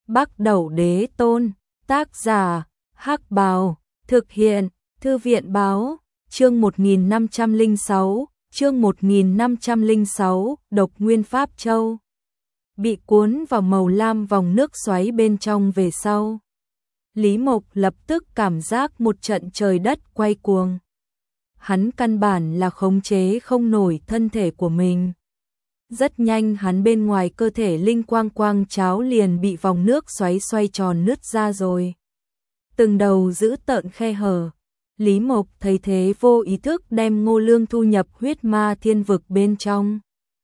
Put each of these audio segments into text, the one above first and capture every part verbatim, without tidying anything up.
Bắc Đẩu Đế Tôn, tác giả, Hắc Bào, thực hiện, Thư viện Báo, chương một nghìn năm trăm lẻ sáu, chương một nghìn năm trăm lẻ sáu, Độc Nguyên Pháp Châu. Bị cuốn vào màu lam vòng nước xoáy bên trong về sau. Lý Mộc lập tức cảm giác một trận trời đất quay cuồng. Hắn căn bản là khống chế không nổi thân thể của mình. Rất nhanh hắn bên ngoài cơ thể linh quang quang cháo liền bị vòng nước xoáy xoay tròn nứt ra rồi. Từng đầu giữ tợn khe hở. Lý Mộc thấy thế vô ý thức đem Ngô Lương thu nhập huyết ma thiên vực bên trong.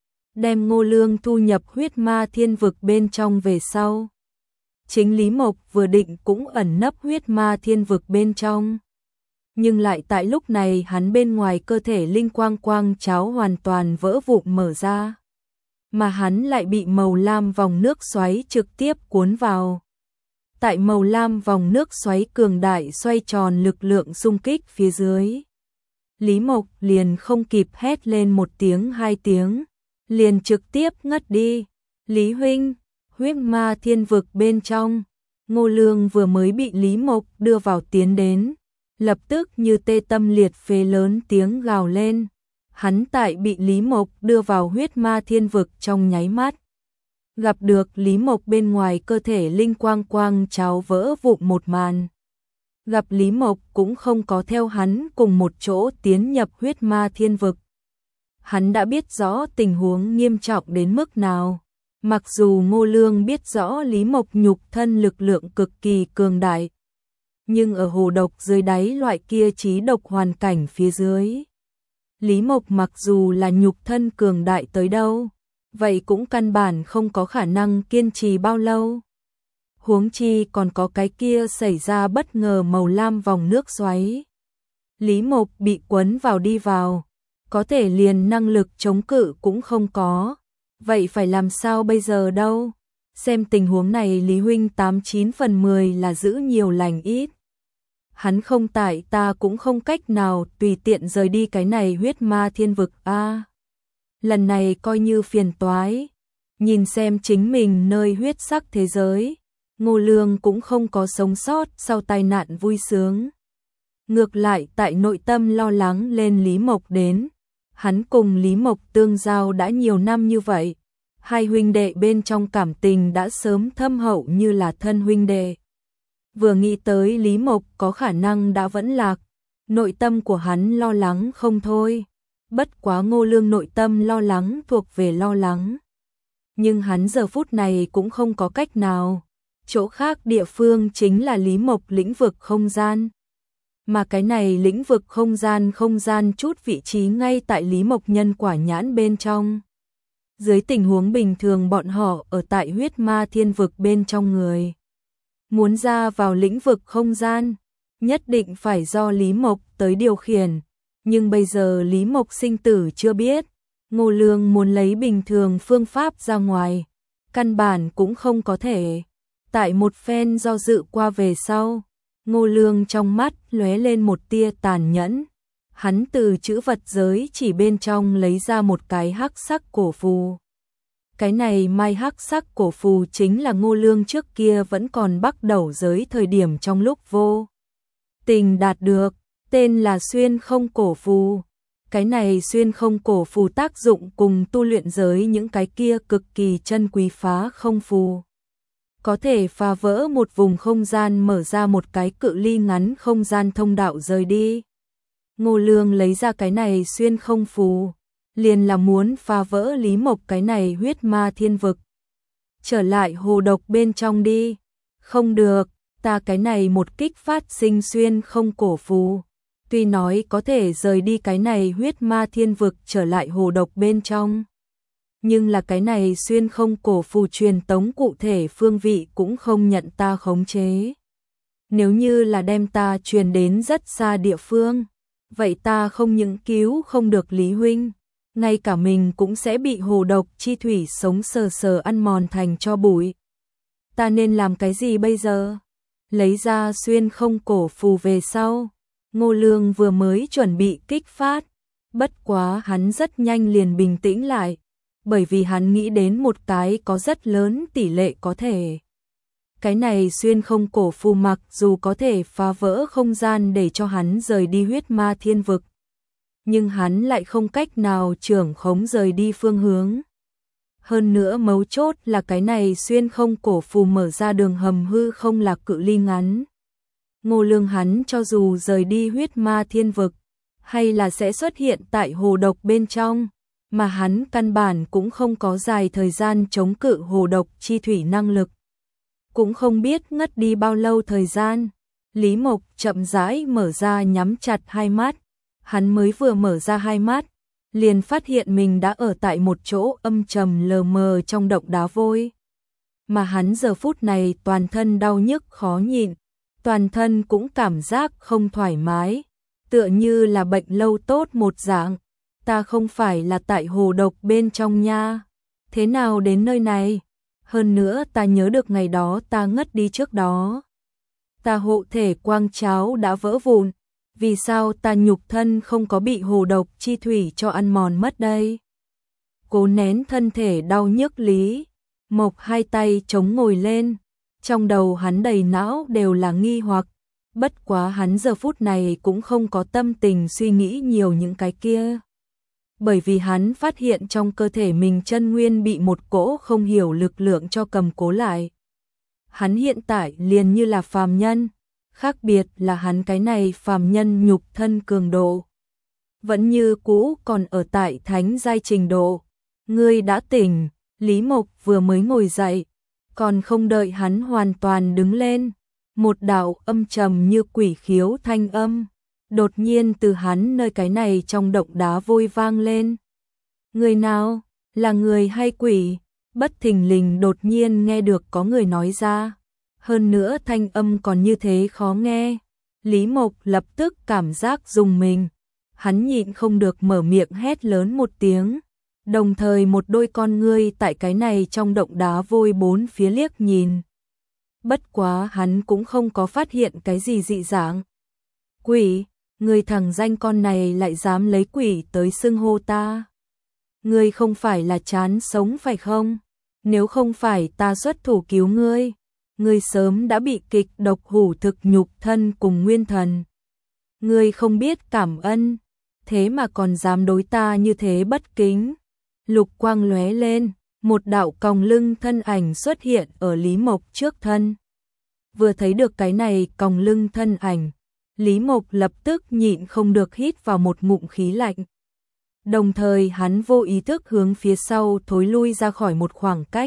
Đem Ngô Lương thu nhập huyết ma thiên vực bên trong về sau. Chính Lý Mộc vừa định cũng ẩn nấp huyết ma thiên vực bên trong. Nhưng lại tại lúc này hắn bên ngoài cơ thể linh quang quang cháo hoàn toàn vỡ vụn mở ra. Mà hắn lại bị màu lam vòng nước xoáy trực tiếp cuốn vào. Tại màu lam vòng nước xoáy cường đại xoay tròn lực lượng xung kích phía dưới. Lý Mộc liền không kịp hét lên một tiếng hai tiếng. Liền trực tiếp ngất đi. Lý huynh, huyết ma thiên vực bên trong. Ngô Lương vừa mới bị Lý Mộc đưa vào tiến đến. Lập tức như tê tâm liệt phế lớn tiếng gào lên. Hắn tại bị Lý Mộc đưa vào huyết ma thiên vực trong nháy mắt. Gặp được Lý Mộc bên ngoài cơ thể linh quang quang cháo vỡ vụn một màn. Gặp Lý Mộc cũng không có theo hắn cùng một chỗ tiến nhập huyết ma thiên vực. Hắn đã biết rõ tình huống nghiêm trọng đến mức nào. Mặc dù Ngô Lương biết rõ Lý Mộc nhục thân lực lượng cực kỳ cường đại. Nhưng ở hồ độc dưới đáy loại kia trí độc hoàn cảnh phía dưới. Lý Mộc mặc dù là nhục thân cường đại tới đâu, vậy cũng căn bản không có khả năng kiên trì bao lâu. Huống chi còn có cái kia xảy ra bất ngờ màu lam vòng nước xoáy. Lý Mộc bị quấn vào đi vào, có thể liền năng lực chống cự cũng không có. Vậy phải làm sao bây giờ đâu? Xem tình huống này Lý huynh tám chín phần mười là giữ nhiều lành ít. Hắn không tại ta cũng không cách nào tùy tiện rời đi cái này huyết ma thiên vực a. À, lần này coi như phiền toái. Nhìn xem chính mình nơi huyết sắc thế giới. Ngô Lương cũng không có sống sót sau tai nạn vui sướng. Ngược lại tại nội tâm lo lắng lên Lý Mộc đến. Hắn cùng Lý Mộc tương giao đã nhiều năm như vậy. Hai huynh đệ bên trong cảm tình đã sớm thâm hậu như là thân huynh đệ. Vừa nghĩ tới Lý Mộc có khả năng đã vẫn lạc. Nội tâm của hắn lo lắng không thôi. Bất quá Ngô Lương nội tâm lo lắng thuộc về lo lắng. Nhưng hắn giờ phút này cũng không có cách nào. Chỗ khác địa phương chính là Lý Mộc lĩnh vực không gian. Mà cái này lĩnh vực không gian không gian chút vị trí ngay tại Lý Mộc nhân quả nhãn bên trong. Dưới tình huống bình thường bọn họ ở tại huyết ma thiên vực bên trong người. Muốn ra vào lĩnh vực không gian, nhất định phải do Lý Mộc tới điều khiển. Nhưng bây giờ Lý Mộc sinh tử chưa biết. Ngô Lương muốn lấy bình thường phương pháp ra ngoài. Căn bản cũng không có thể. Tại một phen do dự qua về sau. Ngô Lương trong mắt lóe lên một tia tàn nhẫn. Hắn từ chữ vật giới chỉ bên trong lấy ra một cái hắc sắc cổ phù. Cái này mai hắc sắc cổ phù chính là Ngô Lương trước kia vẫn còn bắt đầu giới thời điểm trong lúc vô tình đạt được, tên là xuyên không cổ phù. Cái này xuyên không cổ phù tác dụng cùng tu luyện giới những cái kia cực kỳ chân quý phá không phù. Có thể phá vỡ một vùng không gian mở ra một cái cự ly ngắn không gian thông đạo rời đi. Ngô Lương lấy ra cái này xuyên không phù. Liền là muốn phá vỡ Lý Mộc cái này huyết ma thiên vực. Trở lại hồ độc bên trong đi. Không được, ta cái này một kích phát sinh xuyên không cổ phù. Tuy nói có thể rời đi cái này huyết ma thiên vực trở lại hồ độc bên trong. Nhưng là cái này xuyên không cổ phù truyền tống cụ thể phương vị cũng không nhận ta khống chế. Nếu như là đem ta truyền đến rất xa địa phương, vậy ta không những cứu không được Lý huynh. Ngay cả mình cũng sẽ bị hồ độc chi thủy sống sờ sờ ăn mòn thành cho bụi. Ta nên làm cái gì bây giờ? Lấy ra xuyên không cổ phù về sau. Ngô Lương vừa mới chuẩn bị kích phát. Bất quá hắn rất nhanh liền bình tĩnh lại. Bởi vì hắn nghĩ đến một cái có rất lớn tỷ lệ có thể. Cái này xuyên không cổ phù mặc dù có thể phá vỡ không gian để cho hắn rời đi huyết ma thiên vực, nhưng hắn lại không cách nào trưởng khống rời đi phương hướng. Hơn nữa mấu chốt là cái này xuyên không cổ phù mở ra đường hầm hư không là cự ly ngắn. Ngô Lương hắn cho dù rời đi huyết ma thiên vực, hay là sẽ xuất hiện tại hồ độc bên trong, mà hắn căn bản cũng không có dài thời gian chống cự hồ độc chi thủy năng lực. Cũng không biết ngất đi bao lâu thời gian, Lý Mộc chậm rãi mở ra nhắm chặt hai mắt, hắn mới vừa mở ra hai mắt, liền phát hiện mình đã ở tại một chỗ âm trầm lờ mờ trong động đá vôi. Mà hắn giờ phút này toàn thân đau nhức khó nhịn, toàn thân cũng cảm giác không thoải mái, tựa như là bệnh lâu tốt một dạng. Ta không phải là tại hồ độc bên trong nha, thế nào đến nơi này? Hơn nữa ta nhớ được ngày đó ta ngất đi trước đó, ta hộ thể quang cháo đã vỡ vụn, vì sao ta nhục thân không có bị hồ độc chi thủy cho ăn mòn mất đây? Cố nén thân thể đau nhức, Lý Mộc hai tay chống ngồi lên, trong đầu hắn đầy não đều là nghi hoặc, bất quá hắn giờ phút này cũng không có tâm tình suy nghĩ nhiều những cái kia. Bởi vì hắn phát hiện trong cơ thể mình chân nguyên bị một cỗ không hiểu lực lượng cho cầm cố lại. Hắn hiện tại liền như là phàm nhân, khác biệt là hắn cái này phàm nhân nhục thân cường độ vẫn như cũ còn ở tại thánh giai trình độ. Ngươi đã tỉnh, Lý Mộc vừa mới ngồi dậy, còn không đợi hắn hoàn toàn đứng lên, một đạo âm trầm như quỷ khiếu thanh âm đột nhiên từ hắn nơi cái này trong động đá vôi vang lên. Người nào, là người hay quỷ? Bất thình lình đột nhiên nghe được có người nói ra, hơn nữa thanh âm còn như thế khó nghe. Lý Mộc lập tức cảm giác rùng mình, hắn nhịn không được mở miệng hét lớn một tiếng, đồng thời một đôi con ngươi tại cái này trong động đá vôi bốn phía liếc nhìn. Bất quá hắn cũng không có phát hiện cái gì dị dạng. Quỷ, người thằng danh con này lại dám lấy quỷ tới xưng hô ta. Ngươi không phải là chán sống phải không? Nếu không phải ta xuất thủ cứu ngươi, ngươi sớm đã bị kịch độc hủ thực nhục thân cùng nguyên thần. Ngươi không biết cảm ơn, thế mà còn dám đối ta như thế bất kính. Lục quang lóe lên, một đạo còng lưng thân ảnh xuất hiện ở Lý Mộc trước thân. Vừa thấy được cái này còng lưng thân ảnh, Lý Mộc lập tức nhịn không được hít vào một ngụm khí lạnh. Đồng thời hắn vô ý thức hướng phía sau thối lui ra khỏi một khoảng cách.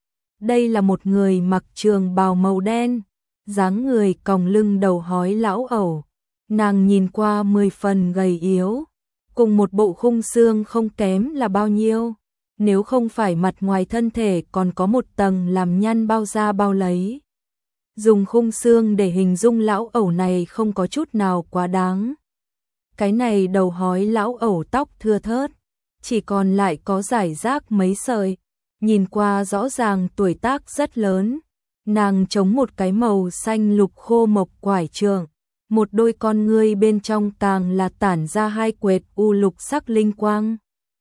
Đây là một người mặc trường bào màu đen, dáng người còng lưng đầu hói lão ẩu. Nàng nhìn qua mười phần gầy yếu, cùng một bộ khung xương không kém là bao nhiêu. Nếu không phải mặt ngoài thân thể còn có một tầng làm nhăn bao da bao lấy. Dùng khung xương để hình dung lão ẩu này không có chút nào quá đáng. Cái này đầu hói lão ẩu tóc thưa thớt, chỉ còn lại có rải rác mấy sợi, nhìn qua rõ ràng tuổi tác rất lớn. Nàng chống một cái màu xanh lục khô mộc quải trượng, một đôi con ngươi bên trong càng là tản ra hai quệt u lục sắc linh quang.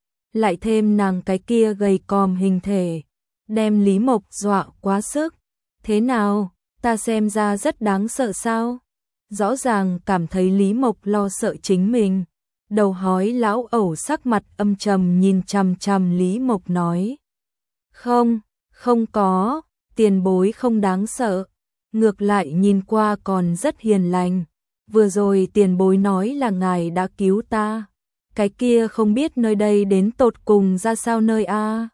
Lại thêm nàng cái kia gầy còm hình thể, đem Lý Mộc dọa quá sức. Thế nào, ta xem ra rất đáng sợ sao? Rõ ràng cảm thấy Lý Mộc lo sợ chính mình. Đầu hói lão ẩu sắc mặt âm trầm nhìn chằm chằm Lý Mộc nói. Không, không có, tiền bối không đáng sợ. Ngược lại nhìn qua còn rất hiền lành. Vừa rồi tiền bối nói là ngài đã cứu ta. Cái kia không biết nơi đây đến tột cùng ra sao nơi a?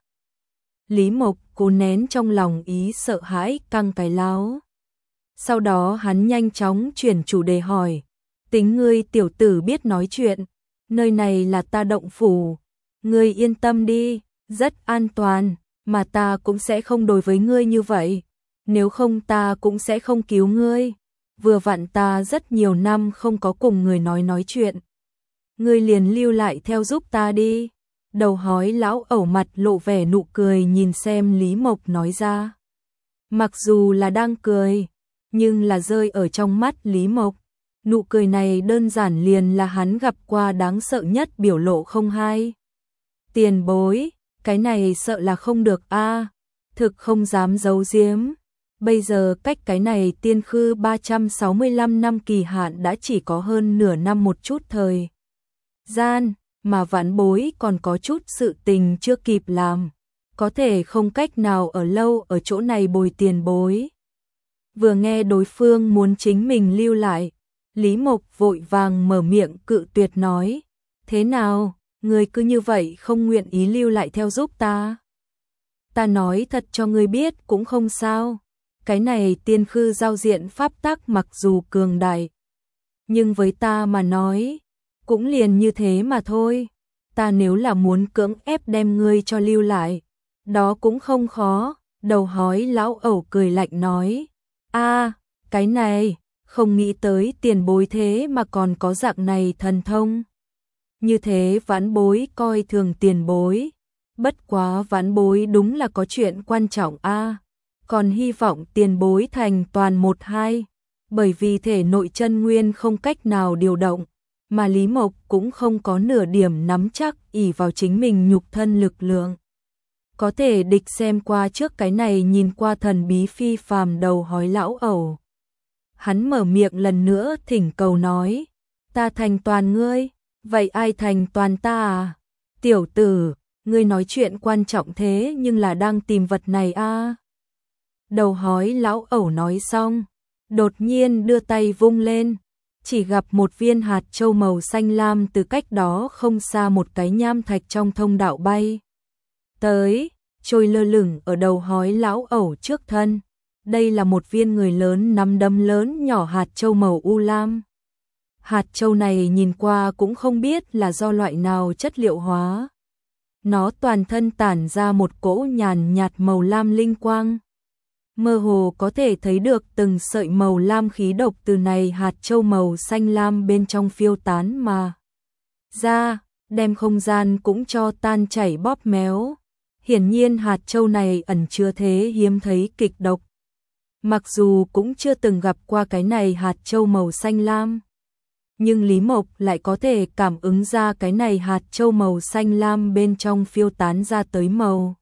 Lý Mộc cố nén trong lòng ý sợ hãi căng cái láo. Sau đó hắn nhanh chóng chuyển chủ đề hỏi, tính ngươi tiểu tử biết nói chuyện, nơi này là ta động phủ, ngươi yên tâm đi, rất an toàn, mà ta cũng sẽ không đối với ngươi như vậy, nếu không ta cũng sẽ không cứu ngươi, vừa vặn ta rất nhiều năm không có cùng người nói nói chuyện. Ngươi liền lưu lại theo giúp ta đi. Đầu hói lão ẩu mặt lộ vẻ nụ cười nhìn xem Lý Mộc nói ra. Mặc dù là đang cười, nhưng là rơi ở trong mắt Lý Mộc. Nụ cười này đơn giản liền là hắn gặp qua đáng sợ nhất biểu lộ không hai. Tiền bối, cái này sợ là không được a, thực không dám giấu giếm. Bây giờ cách cái này tiên khư ba trăm sáu mươi lăm năm kỳ hạn đã chỉ có hơn nửa năm một chút thời gian, mà vãn bối còn có chút sự tình chưa kịp làm, có thể không cách nào ở lâu ở chỗ này bồi tiền bối. Vừa nghe đối phương muốn chính mình lưu lại, Lý Mộc vội vàng mở miệng cự tuyệt nói, thế nào, ngươi cứ như vậy không nguyện ý lưu lại theo giúp ta? Ta nói thật cho ngươi biết cũng không sao, cái này tiên khư giao diện pháp tắc mặc dù cường đại, nhưng với ta mà nói, cũng liền như thế mà thôi. Ta nếu là muốn cưỡng ép đem ngươi cho lưu lại, đó cũng không khó. Đầu hói lão ẩu cười lạnh nói, a, cái này, không nghĩ tới tiền bối thế mà còn có dạng này thần thông. Như thế vãn bối coi thường tiền bối, bất quá vãn bối đúng là có chuyện quan trọng a, còn hy vọng tiền bối thành toàn một hai, bởi vì thể nội chân nguyên không cách nào điều động, mà Lý Mộc cũng không có nửa điểm nắm chắc ỷ vào chính mình nhục thân lực lượng. Có thể địch xem qua trước cái này nhìn qua thần bí phi phàm đầu hói lão ẩu. Hắn mở miệng lần nữa thỉnh cầu nói, ta thành toàn ngươi, vậy ai thành toàn ta à? Tiểu tử, ngươi nói chuyện quan trọng thế nhưng là đang tìm vật này a à? Đầu hói lão ẩu nói xong, đột nhiên đưa tay vung lên, chỉ gặp một viên hạt châu màu xanh lam từ cách đó không xa một cái nham thạch trong thông đạo bay tới, trôi lơ lửng ở đầu hói lão ẩu trước thân. Đây là một viên người lớn nắm đấm lớn nhỏ hạt châu màu u lam. Hạt châu này nhìn qua cũng không biết là do loại nào chất liệu hóa. Nó toàn thân tản ra một cỗ nhàn nhạt màu lam linh quang. Mơ hồ có thể thấy được từng sợi màu lam khí độc từ này hạt châu màu xanh lam bên trong phiêu tán mà ra, đem không gian cũng cho tan chảy bóp méo. Hiển nhiên hạt châu này ẩn chứa thế hiếm thấy kịch độc. Mặc dù cũng chưa từng gặp qua cái này hạt châu màu xanh lam, nhưng Lý Mộc lại có thể cảm ứng ra cái này hạt châu màu xanh lam bên trong phiêu tán ra tới màu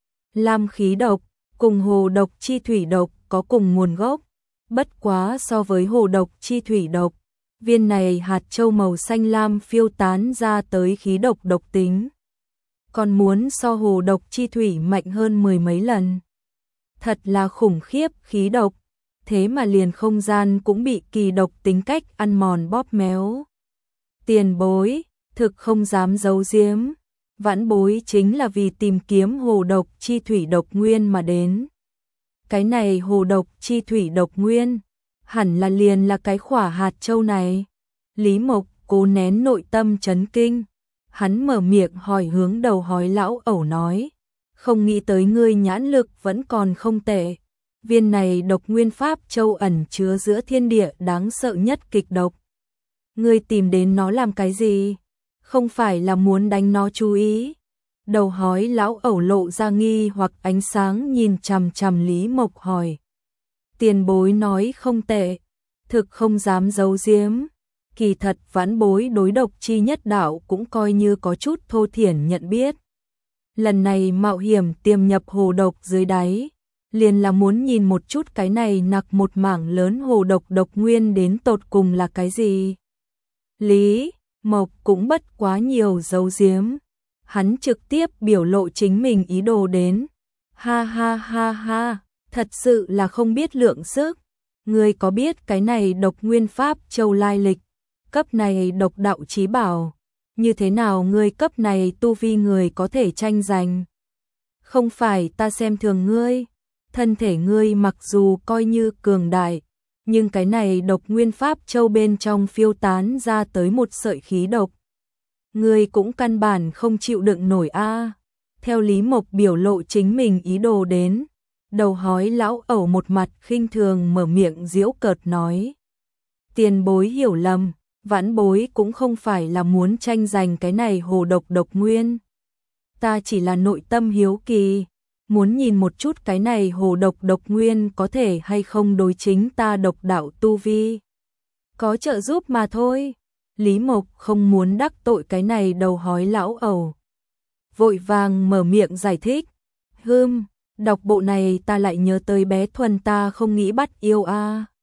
lam khí độc, cùng hồ độc chi thủy độc có cùng nguồn gốc. Bất quá so với hồ độc chi thủy độc, viên này hạt châu màu xanh lam phiêu tán ra tới khí độc độc tính, còn muốn so hồ độc chi thủy mạnh hơn mười mấy lần. Thật là khủng khiếp khí độc, thế mà liền không gian cũng bị kỳ độc tính cách ăn mòn bóp méo. Tiền bối, thực không dám giấu giếm, vãn bối chính là vì tìm kiếm hồ độc chi thủy độc nguyên mà đến. Cái này hồ độc chi thủy độc nguyên, hẳn là liền là cái khỏa hạt châu này. Lý Mộc cố nén nội tâm chấn kinh, hắn mở miệng hỏi hướng đầu hói lão ẩu nói, không nghĩ tới ngươi nhãn lực vẫn còn không tệ. Viên này độc nguyên pháp châu ẩn chứa giữa thiên địa đáng sợ nhất kịch độc. Ngươi tìm đến nó làm cái gì? Không phải là muốn đánh nó chú ý? Đầu hói lão ẩu lộ ra nghi hoặc ánh sáng nhìn chằm chằm Lý Mộc hỏi. Tiền bối nói không tệ, thực không dám giấu giếm. Kỳ thật vãn bối đối độc chi nhất đạo cũng coi như có chút thô thiển nhận biết. Lần này mạo hiểm tiềm nhập hồ độc dưới đáy, liền là muốn nhìn một chút cái này nặc một mảng lớn hồ độc độc nguyên đến tột cùng là cái gì. Lý Mộc cũng bất quá nhiều giấu giếm, hắn trực tiếp biểu lộ chính mình ý đồ đến. Ha ha ha ha, thật sự là không biết lượng sức. Ngươi có biết cái này độc nguyên pháp châu lai lịch, cấp này độc đạo chí bảo, như thế nào ngươi cấp này tu vi người có thể tranh giành? Không phải ta xem thường ngươi, thân thể ngươi mặc dù coi như cường đại, nhưng cái này độc nguyên pháp châu bên trong phiêu tán ra tới một sợi khí độc, ngươi cũng căn bản không chịu đựng nổi a. Theo Lý Mộc biểu lộ chính mình ý đồ đến, đầu hói lão ẩu một mặt khinh thường mở miệng giễu cợt nói. Tiền bối hiểu lầm, vãn bối cũng không phải là muốn tranh giành cái này hồ độc độc nguyên. Ta chỉ là nội tâm hiếu kỳ, muốn nhìn một chút cái này hồ độc độc nguyên có thể hay không đối chính ta độc đạo tu vi có trợ giúp mà thôi. Lý Mộc không muốn đắc tội cái này đầu hói lão ẩu, vội vàng mở miệng giải thích. Hừm, Đọc bộ này ta lại nhớ tới bé Thuần ta không nghĩ bắt yêu a.